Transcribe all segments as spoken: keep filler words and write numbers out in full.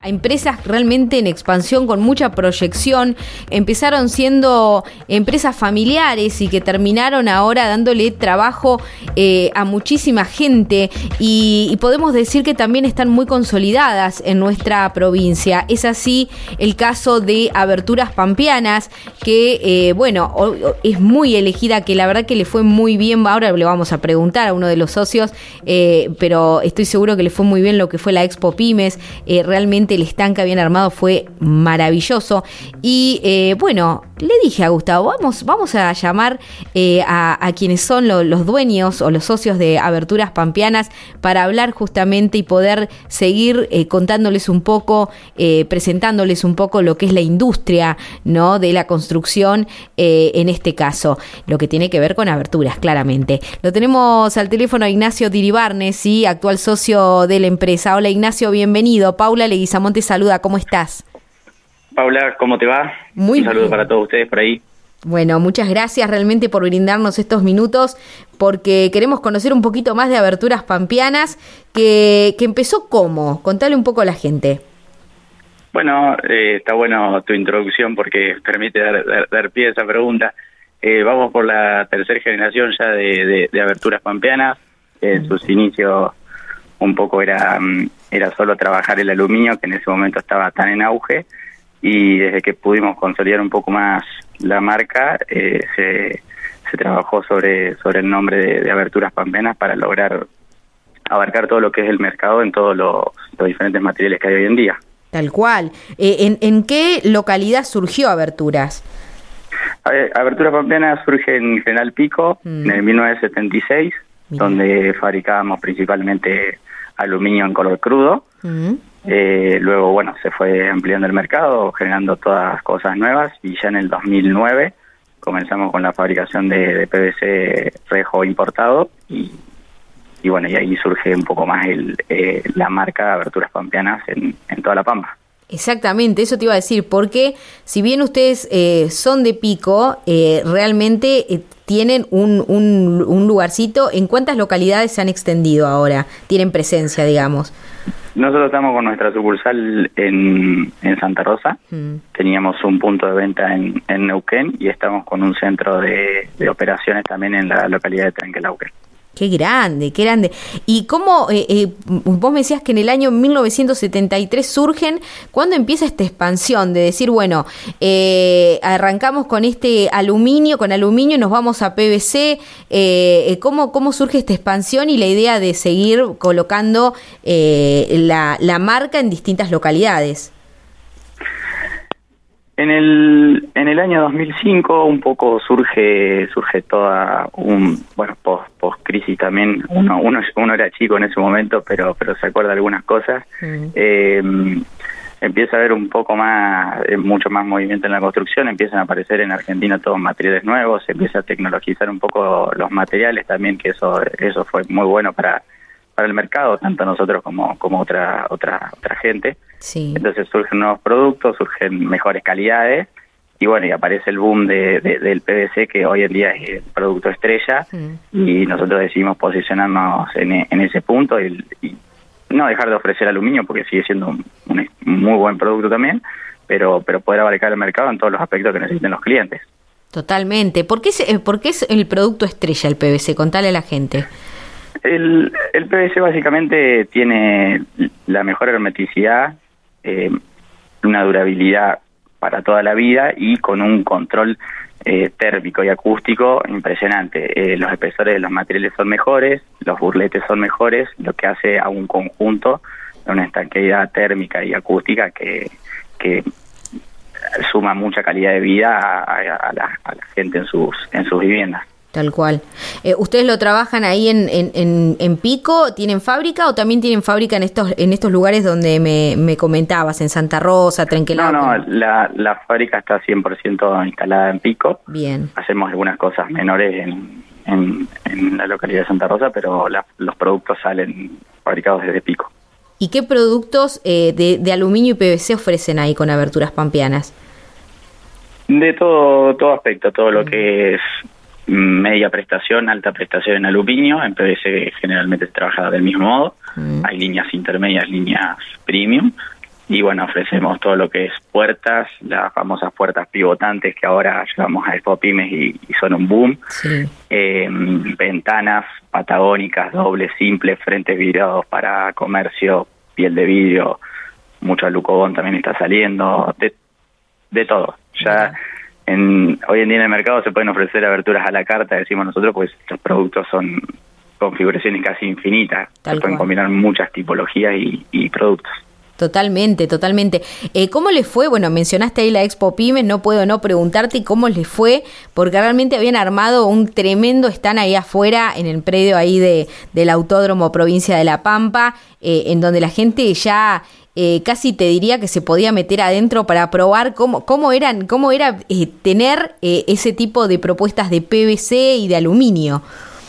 A empresas realmente en expansión con mucha proyección, empezaron siendo empresas familiares y que terminaron ahora dándole trabajo eh, a muchísima gente y, y podemos decir que también están muy consolidadas en nuestra provincia. Es así el caso de Aberturas Pampeanas, que eh, bueno, es muy elegida, que la verdad que le fue muy bien. Ahora le vamos a preguntar a uno de los socios, eh, pero estoy seguro que le fue muy bien lo que fue la Expo Pymes. Eh, realmente el stand que habían armado fue maravilloso y eh, bueno, le dije a Gustavo, vamos, vamos a llamar eh, a, a quienes son lo, los dueños o los socios de Aberturas Pampeanas para hablar justamente y poder seguir eh, contándoles un poco, eh, presentándoles un poco lo que es la industria, ¿no?, de la construcción, eh, en este caso, lo que tiene que ver con aberturas, claramente. Lo tenemos al teléfono a Ignacio Diribarne, sí, actual socio de la empresa. Hola Ignacio, bienvenido. Paula Leguizamonte saluda, ¿cómo estás? Paula, ¿cómo te va? Muy Un saludo bien. para todos ustedes por ahí. Bueno, muchas gracias realmente por brindarnos estos minutos, porque queremos conocer un poquito más de Aberturas Pampeanas, que, que empezó ¿cómo? Contale un poco a la gente. Bueno, eh, está bueno tu introducción porque permite dar, dar, dar pie a esa pregunta. Eh, vamos por la tercera generación ya de, de, de Aberturas Pampeanas. En sus inicios un poco era, era solo trabajar el aluminio, que en ese momento estaba tan en auge, y desde que pudimos consolidar un poco más la marca, eh, se, se trabajó sobre, sobre el nombre de, de Aberturas Pampeanas para lograr abarcar todo lo que es el mercado en todos los, los diferentes materiales que hay hoy en día. Tal cual. Eh, ¿en, ¿En qué localidad surgió Aberturas? Aberturas Pampeanas surge en General Pico, mm. en el mil novecientos setenta y seis, Mira. donde fabricábamos principalmente aluminio en color crudo. Mm. Eh, luego, bueno, se fue ampliando el mercado, generando todas cosas nuevas, y ya en el dos mil nueve comenzamos con la fabricación de, de P V C rejo importado, y, y bueno, y ahí surge un poco más el, eh, la marca Aberturas Pampeanas en, en toda La Pampa. Exactamente, eso te iba a decir, porque si bien ustedes eh, son de Pico, eh, realmente eh, tienen un, un, un lugarcito. ¿En cuántas localidades se han extendido ahora? ¿Tienen presencia, digamos? Nosotros estamos con nuestra sucursal en, en Santa Rosa. Mm. Teníamos un punto de venta en, en Neuquén y estamos con un centro de, de operaciones también en la localidad de Trenquelauquen. Qué grande, qué grande. ¿Y cómo, eh, eh, vos me decías que en el año mil novecientos setenta y tres surgen, ¿cuándo empieza esta expansión de decir, bueno, eh, arrancamos con este aluminio, con aluminio y nos vamos a P V C? Eh, ¿cómo, ¿Cómo surge esta expansión y la idea de seguir colocando eh, la, la marca en distintas localidades? En el en el año dos mil cinco un poco surge surge toda un bueno post post crisis también. Uno uno uno era chico en ese momento, pero pero se acuerda de algunas cosas. Mm. Eh, empieza a haber un poco más eh, mucho más movimiento en la construcción. Empiezan a aparecer en Argentina todos materiales nuevos. Se empieza a tecnologizar un poco los materiales también, que eso eso fue muy bueno para para el mercado, tanto nosotros como como otra otra otra gente. Sí. Entonces surgen nuevos productos, surgen mejores calidades, y bueno, y aparece el boom de, de, del P V C, que hoy en día es el producto estrella, mm. y nosotros decidimos posicionarnos en, en ese punto y, y no dejar de ofrecer aluminio, porque sigue siendo un, un muy buen producto también, pero pero poder abarcar el mercado en todos los aspectos que necesiten los clientes. Totalmente. ¿Por qué es, por qué es el producto estrella el P V C? Contale a la gente. El, el P V C básicamente tiene la mejor hermeticidad, eh, una durabilidad para toda la vida y con un control eh, térmico y acústico impresionante. Eh, los espesores de los materiales son mejores, los burletes son mejores, lo que hace a un conjunto de una estanqueidad térmica y acústica que, que suma mucha calidad de vida a, a, a, la, a la gente en sus en sus viviendas. Tal cual. Eh, ¿Ustedes lo trabajan ahí en, en, en, en Pico? ¿Tienen fábrica o también tienen fábrica en estos en estos lugares donde me, me comentabas, en Santa Rosa, Trenquelauquen? No, no, la, la fábrica está cien por ciento instalada en Pico. Bien. Hacemos algunas cosas menores en, en, en la localidad de Santa Rosa, pero la, los productos salen fabricados desde Pico. ¿Y qué productos eh, de, de aluminio y P V C ofrecen ahí con Aberturas Pampeanas? De todo, todo aspecto, todo lo que es media prestación, alta prestación en aluminio. En P V C generalmente se trabaja del mismo modo. Mm. Hay líneas intermedias, líneas premium, y bueno, ofrecemos todo lo que es puertas, las famosas puertas pivotantes que ahora llevamos a Expo Pymes y, y son un boom, sí. eh, ventanas patagónicas, dobles, simples, frentes vidriados para comercio, piel de vidrio, mucho alucobón también está saliendo, de, de todo. Ya en, hoy en día en el mercado se pueden ofrecer aberturas a la carta, decimos nosotros, pues los productos son configuraciones casi infinitas, Tal se pueden cual. combinar muchas tipologías y, y productos. Totalmente, totalmente. Eh, ¿Cómo le fue? Bueno, mencionaste ahí la Expo Pymes, no puedo no preguntarte cómo les fue, porque realmente habían armado un tremendo stand ahí afuera, en el predio ahí de del Autódromo Provincia de La Pampa, eh, en donde la gente ya eh, casi te diría que se podía meter adentro para probar cómo, cómo eran, cómo era eh, tener eh, ese tipo de propuestas de P V C y de aluminio.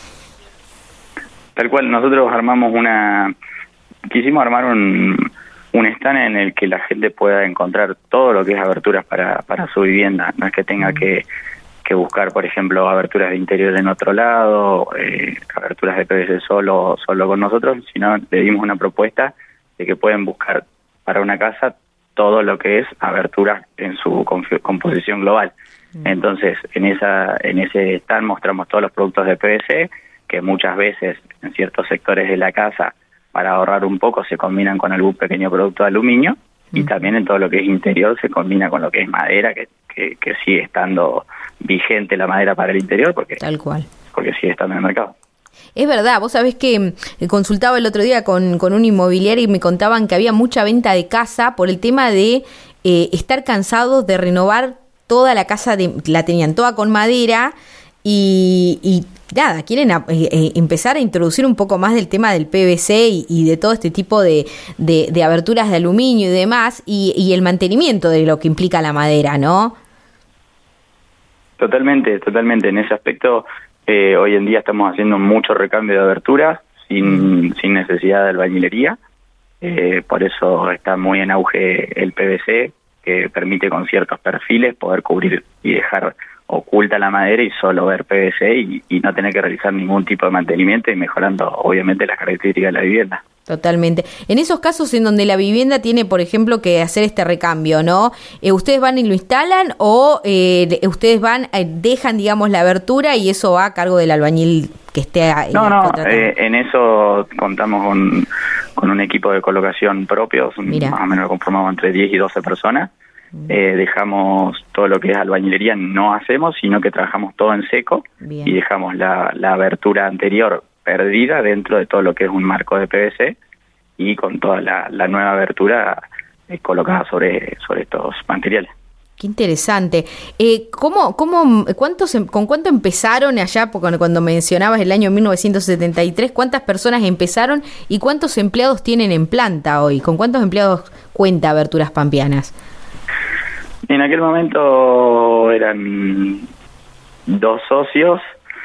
Tal cual, nosotros armamos una, quisimos armar un, un stand en el que la gente pueda encontrar todo lo que es aberturas para, para su vivienda, no es que tenga que, que buscar, por ejemplo, aberturas de interior en otro lado, eh, aberturas de P V C solo, solo con nosotros, sino le dimos una propuesta de que pueden buscar para una casa todo lo que es aberturas en su composición global. Entonces, en esa en ese stand mostramos todos los productos de P V C, que muchas veces en ciertos sectores de la casa, para ahorrar un poco, se combinan con algún pequeño producto de aluminio, mm. y también en todo lo que es interior se combina con lo que es madera, que, que, que sigue estando vigente la madera para el interior, porque, Tal cual. porque sigue estando en el mercado. Es verdad, vos sabés que consultaba el otro día con, con un inmobiliario y me contaban que había mucha venta de casa por el tema de eh, estar cansados de renovar toda la casa, de, la tenían toda con madera y, y nada, quieren a, eh, empezar a introducir un poco más del tema del P V C y, y de todo este tipo de, de, de aberturas de aluminio y demás, y, y el mantenimiento de lo que implica la madera, ¿no? Totalmente, totalmente. En ese aspecto, eh, hoy en día estamos haciendo mucho recambio de aberturas sin, sin necesidad de albañilería. Eh, por eso está muy en auge el P V C, que permite con ciertos perfiles poder cubrir y dejar oculta la madera y solo ver P V C y, y no tener que realizar ningún tipo de mantenimiento y mejorando obviamente las características de la vivienda. Totalmente. En esos casos en donde la vivienda tiene, por ejemplo, que hacer este recambio, ¿no? Eh, ¿Ustedes van y lo instalan o eh, ustedes van, eh, dejan, digamos, la abertura y eso va a cargo del albañil que esté eh, No, no, eh, en eso contamos con, con un equipo de colocación propio, Mira. más o menos conformado entre diez y doce personas. Eh, dejamos todo lo que es albañilería, no hacemos, sino que trabajamos todo en seco. Bien. Y dejamos la, la abertura anterior perdida dentro de todo lo que es un marco de P V C y con toda la, la nueva abertura eh, colocada sobre, sobre estos materiales. Qué interesante. Eh, ¿cómo, cómo, cuántos, ¿Con cuánto empezaron allá? Porque cuando mencionabas el año mil novecientos setenta y tres, ¿cuántas personas empezaron y cuántos empleados tienen en planta hoy? ¿Con cuántos empleados cuenta Aberturas Pampeanas? En aquel momento eran dos socios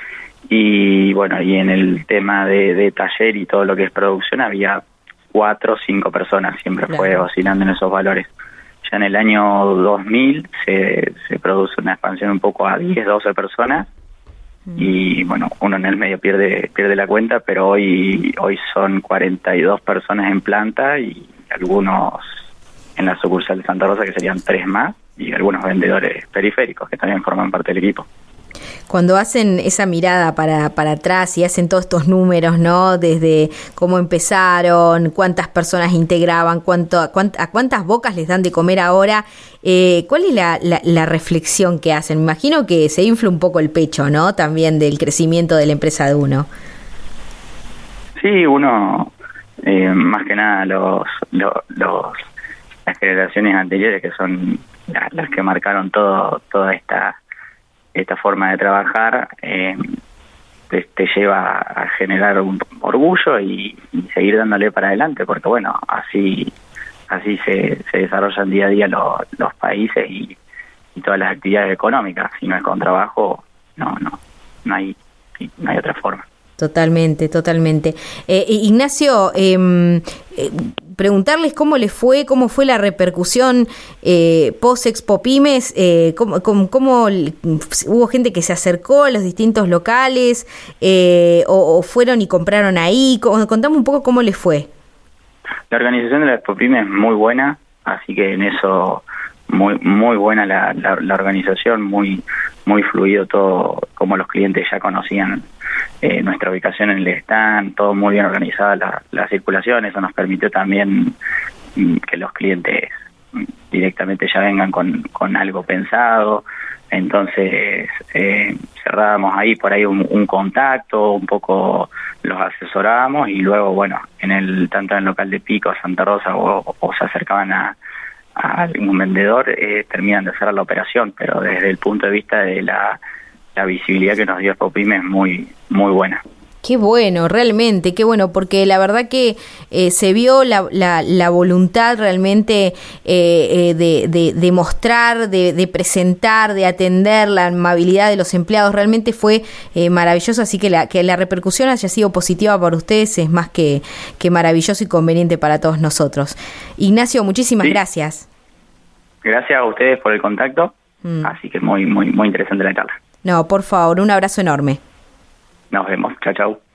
y bueno, y en el tema de, de taller y todo lo que es producción había cuatro o cinco personas, siempre claro. Fue oscilando en esos valores. Ya en el año dos mil se, se produce una expansión un poco a diez, doce personas mm. y bueno, uno en el medio pierde pierde la cuenta, pero hoy hoy son cuarenta y dos personas en planta y algunos en la sucursal de Santa Rosa, que serían tres más, y algunos vendedores periféricos que también forman parte del equipo. Cuando hacen esa mirada para, para atrás y hacen todos estos números, ¿no? Desde cómo empezaron, cuántas personas integraban, cuánto, a, cuánt, a cuántas bocas les dan de comer ahora, eh, ¿cuál es la, la, la reflexión que hacen? Me imagino que se infla un poco el pecho, ¿no? También del crecimiento de la empresa de uno. Sí, uno, eh, más que nada los, los, los las generaciones anteriores que son las, las que marcaron todo toda esta esta forma de trabajar, eh, te, te lleva a generar un orgullo y, y seguir dándole para adelante, porque bueno, así así se, se desarrollan día a día lo, los países y, y todas las actividades económicas. Si no es con trabajo, no no no hay no hay otra forma. Totalmente, totalmente. Eh, Ignacio, eh, eh, preguntarles cómo les fue, cómo fue la repercusión eh, post-Expo Pymes, eh, cómo, cómo, cómo hubo gente que se acercó a los distintos locales eh, o, o fueron y compraron ahí. Contame un poco cómo les fue. La organización de la Expo Pymes es muy buena, así que en eso muy muy buena la, la, la organización, muy muy fluido todo, como los clientes ya conocían eh, nuestra ubicación en el stand, todo muy bien organizada la, la circulación. Eso nos permitió también mm, que los clientes directamente ya vengan con, con algo pensado. Entonces eh, cerrábamos ahí por ahí un, un contacto, un poco los asesorábamos, y luego, bueno, en el tanto en el local de Pico, Santa Rosa, o, o se acercaban a, a algún vendedor, eh, terminan de cerrar la operación, pero desde el punto de vista de la, la visibilidad que nos dio Expopyme es muy, muy buena. Qué bueno, realmente, qué bueno, porque la verdad que eh, se vio la, la, la voluntad realmente eh, eh, de, de, de mostrar, de, de presentar, de atender, la amabilidad de los empleados, realmente fue eh, maravilloso, así que la, que la repercusión haya sido positiva para ustedes es más que, que maravilloso y conveniente para todos nosotros. Ignacio, muchísimas sí. gracias. Gracias a ustedes por el contacto, mm. así que muy, muy, muy interesante la charla. No, por favor, un abrazo enorme. Nos vemos. Chao, chao.